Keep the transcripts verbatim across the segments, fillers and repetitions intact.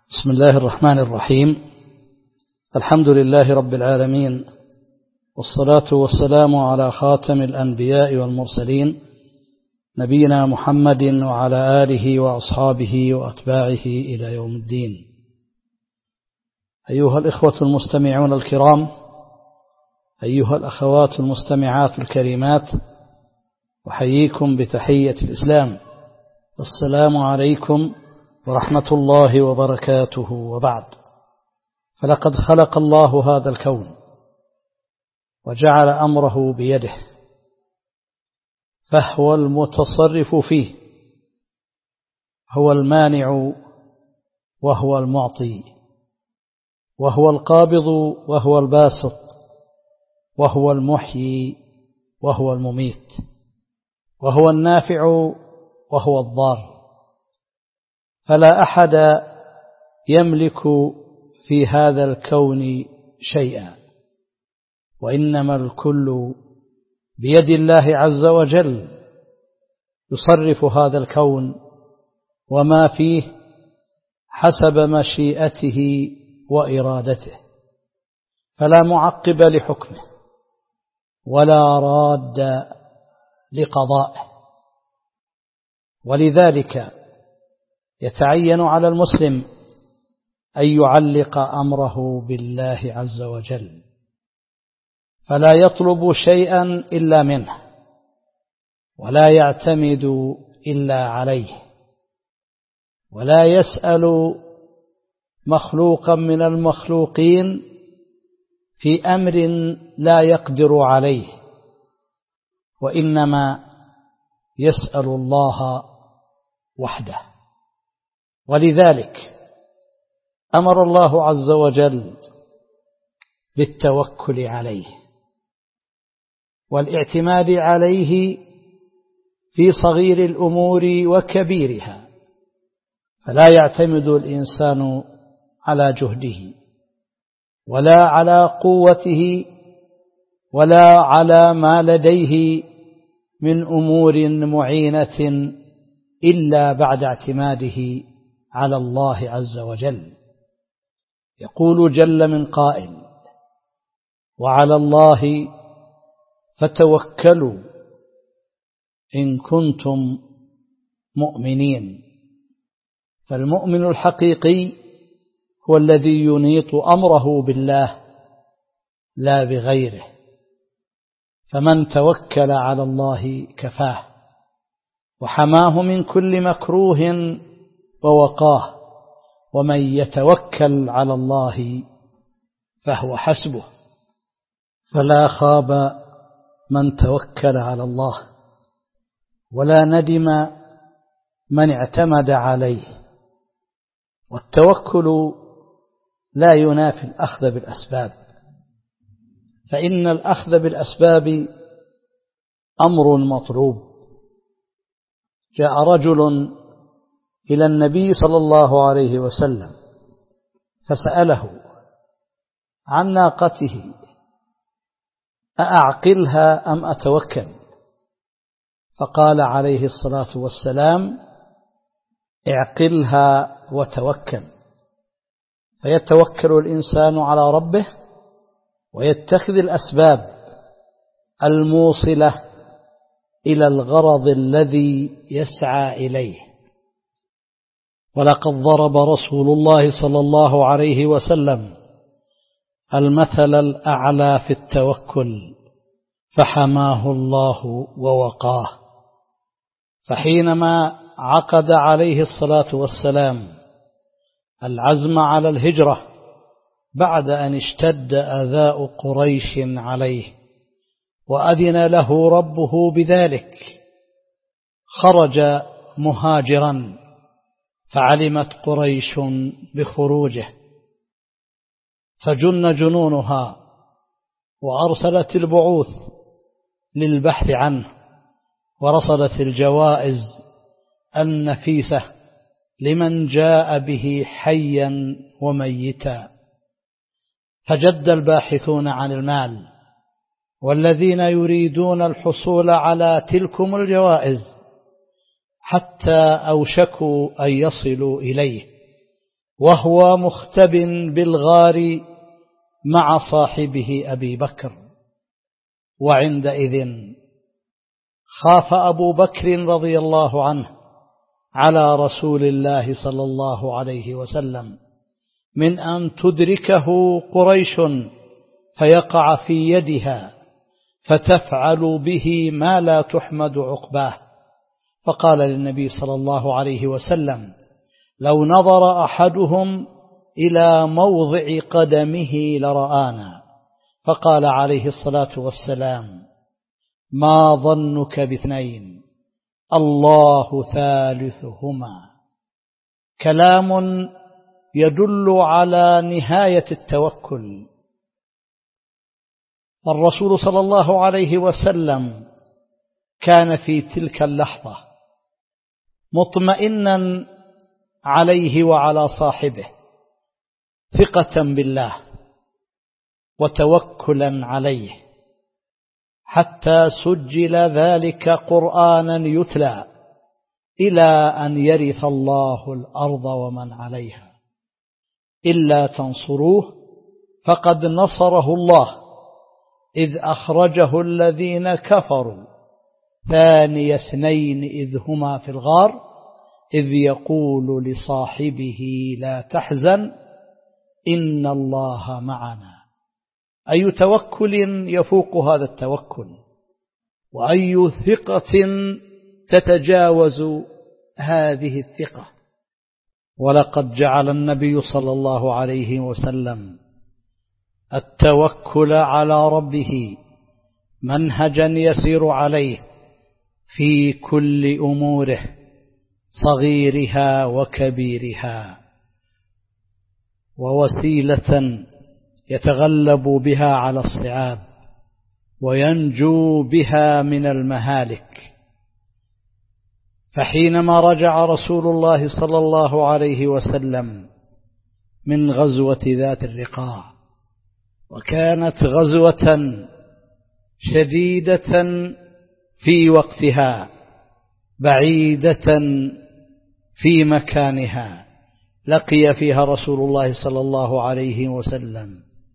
بسم الله الرحمن الرحيم. الحمد لله رب العالمين، والصلاة والسلام على خاتم الأنبياء والمرسلين نبينا محمد وعلى آله وأصحابه وأتباعه إلى يوم الدين. أيها الإخوة المستمعون الكرام، أيها الأخوات المستمعات الكريمات، أحييكم بتحية الإسلام. السلام عليكم ورحمة الله وبركاته. وبعد، فلقد خلق الله هذا الكون وجعل أمره بيده، فهو المتصرف فيه، هو المانع وهو المعطي، وهو القابض وهو الباسط، وهو المحيي وهو المميت، وهو النافع وهو الضار. فلا أحد يملك في هذا الكون شيئا، وإنما الكل بيد الله عز وجل، يصرف هذا الكون وما فيه حسب مشيئته وإرادته، فلا معقب لحكمه ولا راد لقضائه. ولذلك يتعين على المسلم أن يعلق أمره بالله عز وجل، فلا يطلب شيئا إلا منه، ولا يعتمد إلا عليه، ولا يسأل مخلوقا من المخلوقين في أمر لا يقدر عليه، وإنما يسأل الله وحده. ولذلك أمر الله عز وجل بالتوكل عليه والاعتماد عليه في صغير الأمور وكبيرها، فلا يعتمد الإنسان على جهده ولا على قوته ولا على ما لديه من أمور معينة إلا بعد اعتماده على الله عز وجل. يقول جل من قائل: وعلى الله فتوكلوا إن كنتم مؤمنين. فالمؤمن الحقيقي هو الذي ينيط أمره بالله لا بغيره، فمن توكل على الله كفاه وحماه من كل مكروه ووقاه، ومن يتوكل على الله فهو حسبه. فلا خاب من توكل على الله، ولا ندم من اعتمد عليه. والتوكل لا ينافي الأخذ بالأسباب، فإن الأخذ بالأسباب أمر مطلوب. جاء رجل إلى النبي صلى الله عليه وسلم فسأله عن ناقته: أأعقلها أم أتوكل؟ فقال عليه الصلاة والسلام: اعقلها وتوكل. فيتوكل الإنسان على ربه ويتخذ الأسباب الموصلة إلى الغرض الذي يسعى إليه. ولقد ضرب رسول الله صلى الله عليه وسلم المثل الأعلى في التوكل، فحماه الله ووقاه. فحينما عقد عليه الصلاة والسلام العزم على الهجرة بعد أن اشتد أذى قريش عليه وأذن له ربه بذلك، خرج مهاجرا، فعلمت قريش بخروجه فجن جنونها وأرسلت البعوث للبحث عنه، ورصدت الجوائز النفيسة لمن جاء به حيا وميتا. فجد الباحثون عن المال والذين يريدون الحصول على تلكم الجوائز حتى أوشكوا أن يصلوا إليه، وهو مختب بالغار مع صاحبه أبي بكر. وعندئذ خاف أبو بكر رضي الله عنه على رسول الله صلى الله عليه وسلم من أن تدركه قريش فيقع في يدها فتفعل به ما لا تحمد عقباه، فقال للنبي صلى الله عليه وسلم: لو نظر أحدهم إلى موضع قدمه لرآنا. فقال عليه الصلاة والسلام: ما ظنك باثنين الله ثالثهما. كلام يدل على نهاية التوكل. الرسول صلى الله عليه وسلم كان في تلك اللحظة مطمئنا عليه وعلى صاحبه ثقة بالله وتوكلا عليه، حتى سجل ذلك قرآنا يتلى إلى أن يرث الله الأرض ومن عليها. إلا تنصروه فقد نصره الله إذ أخرجه الذين كفروا ثاني اثنين إذ هما في الغار إذ يقول لصاحبه لا تحزن إن الله معنا. أي توكل يفوق هذا التوكل، وأي ثقة تتجاوز هذه الثقة. ولقد جعل النبي صلى الله عليه وسلم التوكل على ربه منهجا يسير عليه في كل أموره صغيرها وكبيرها، ووسيلة يتغلب بها على الصعاب وينجو بها من المهالك. فحينما رجع رسول الله صلى الله عليه وسلم من غزوة ذات الرقاع، وكانت غزوة شديدة في وقتها بعيدة في مكانها، لقي فيها رسول الله صلى الله عليه وسلم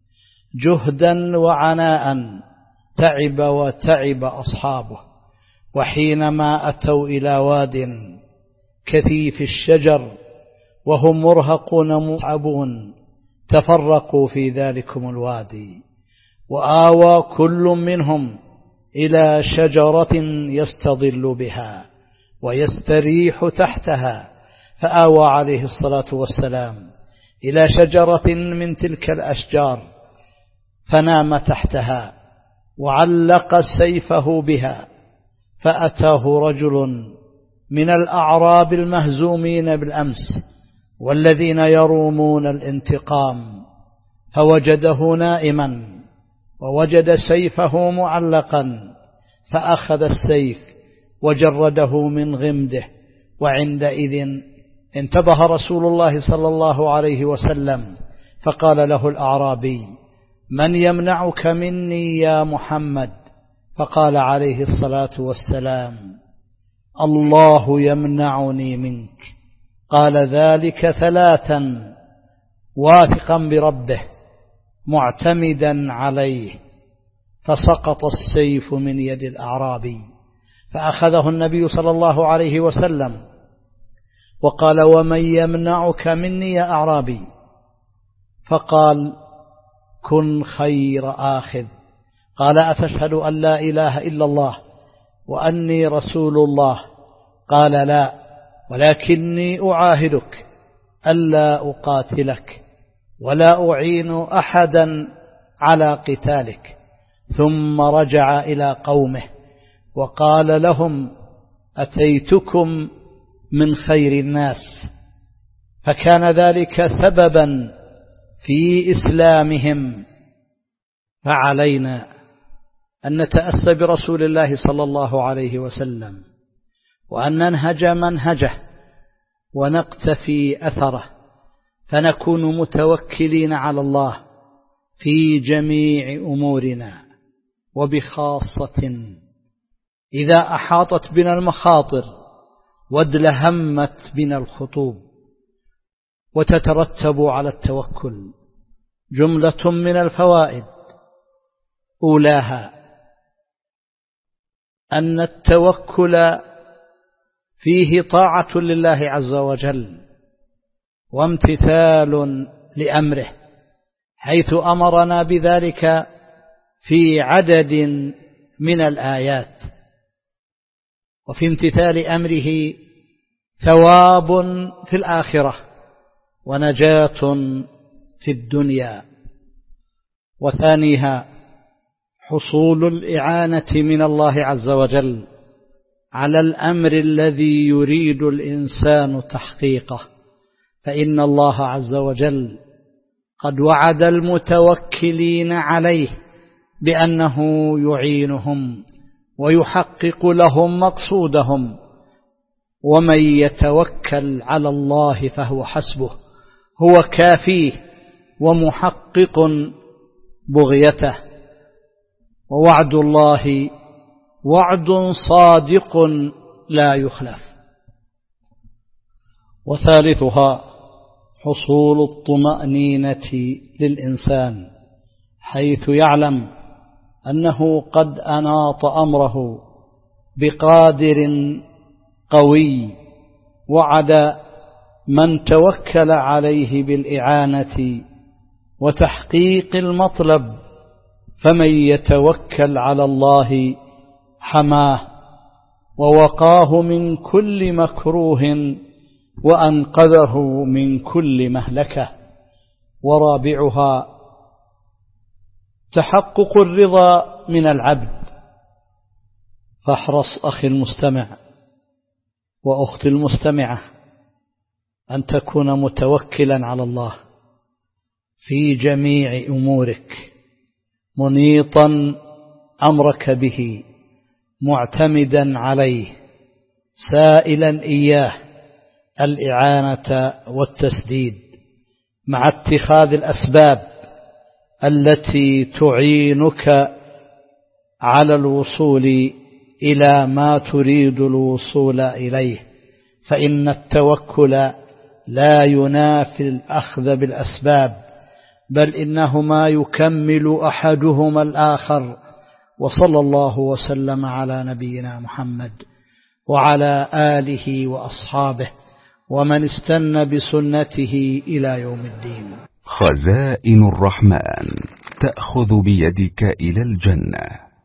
جهدا وعناء تعب وتعب أصحابه. وحينما أتوا إلى واد كثيف الشجر وهم مرهقون متعبون تفرقوا في ذلكم الوادي، وآوى كل منهم إلى شجرة يستظل بها ويستريح تحتها، فآوى عليه الصلاة والسلام إلى شجرة من تلك الأشجار فنام تحتها وعلق سيفه بها. فأتاه رجل من الأعراب المهزومين بالأمس والذين يرومون الانتقام، فوجده نائما ووجد سيفه معلقا، فأخذ السيف وجرده من غمده. وعندئذ انتبه رسول الله صلى الله عليه وسلم فقال له الأعرابي: من يمنعك مني يا محمد؟ فقال عليه الصلاة والسلام: الله يمنعني منك. قال ذلك ثلاثا واثقا بربه معتمدا عليه، فسقط السيف من يد الأعرابي، فأخذه النبي صلى الله عليه وسلم وقال: ومن يمنعك مني يا أعرابي؟ فقال: كن خير آخذ. قال: أتشهد أن لا إله إلا الله وأني رسول الله؟ قال: لا، ولكني أعاهدك ألا أقاتلك ولا أعين أحدا على قتالك. ثم رجع إلى قومه وقال لهم: أتيتكم من خير الناس. فكان ذلك سببا في إسلامهم. فعلينا أن نتأسى برسول الله صلى الله عليه وسلم، وأن ننهج منهجه ونقتفي أثره، فنكون متوكلين على الله في جميع أمورنا، وبخاصة إذا أحاطت بنا المخاطر وادلهمت بنا الخطوب. وتترتب على التوكل جملة من الفوائد. أولاها أن التوكل فيه طاعة لله عز وجل وامتثال لأمره، حيث أمرنا بذلك في عدد من الآيات. وفي امتثال أمره ثواب في الآخرة ونجاة في الدنيا. وثانيها حصول الإعانة من الله عز وجل على الأمر الذي يريد الإنسان تحقيقه، فإن الله عز وجل قد وعد المتوكلين عليه بأنه يعينهم ويحقق لهم مقصودهم. ومن يتوكل على الله فهو حسبه، هو كافيه ومحقق بغيته. ووعد الله وعد صادق لا يخلف. وثالثها حصول الطمأنينة للإنسان، حيث يعلم أنه قد أناط أمره بقادر قوي وعد من توكل عليه بالإعانة وتحقيق المطلب. فمن يتوكل على الله حماه ووقاه من كل مكروه وأنقذه من كل مهلكة. ورابعها تحقق الرضا من العبد. فاحرص أخي المستمع وأختي المستمعة أن تكون متوكلا على الله في جميع أمورك، منيطا أمرك به، معتمدا عليه، سائلا إياه الإعانة والتسديد، مع اتخاذ الأسباب التي تعينك على الوصول إلى ما تريد الوصول إليه. فإن التوكل لا ينافي الأخذ بالأسباب، بل إنهما يكمل أحدهما الآخر. وصلى الله وسلم على نبينا محمد وعلى آله وأصحابه ومن استنى بسنته إلى يوم الدين. خزائن الرحمن تأخذ بيدك إلى الجنة.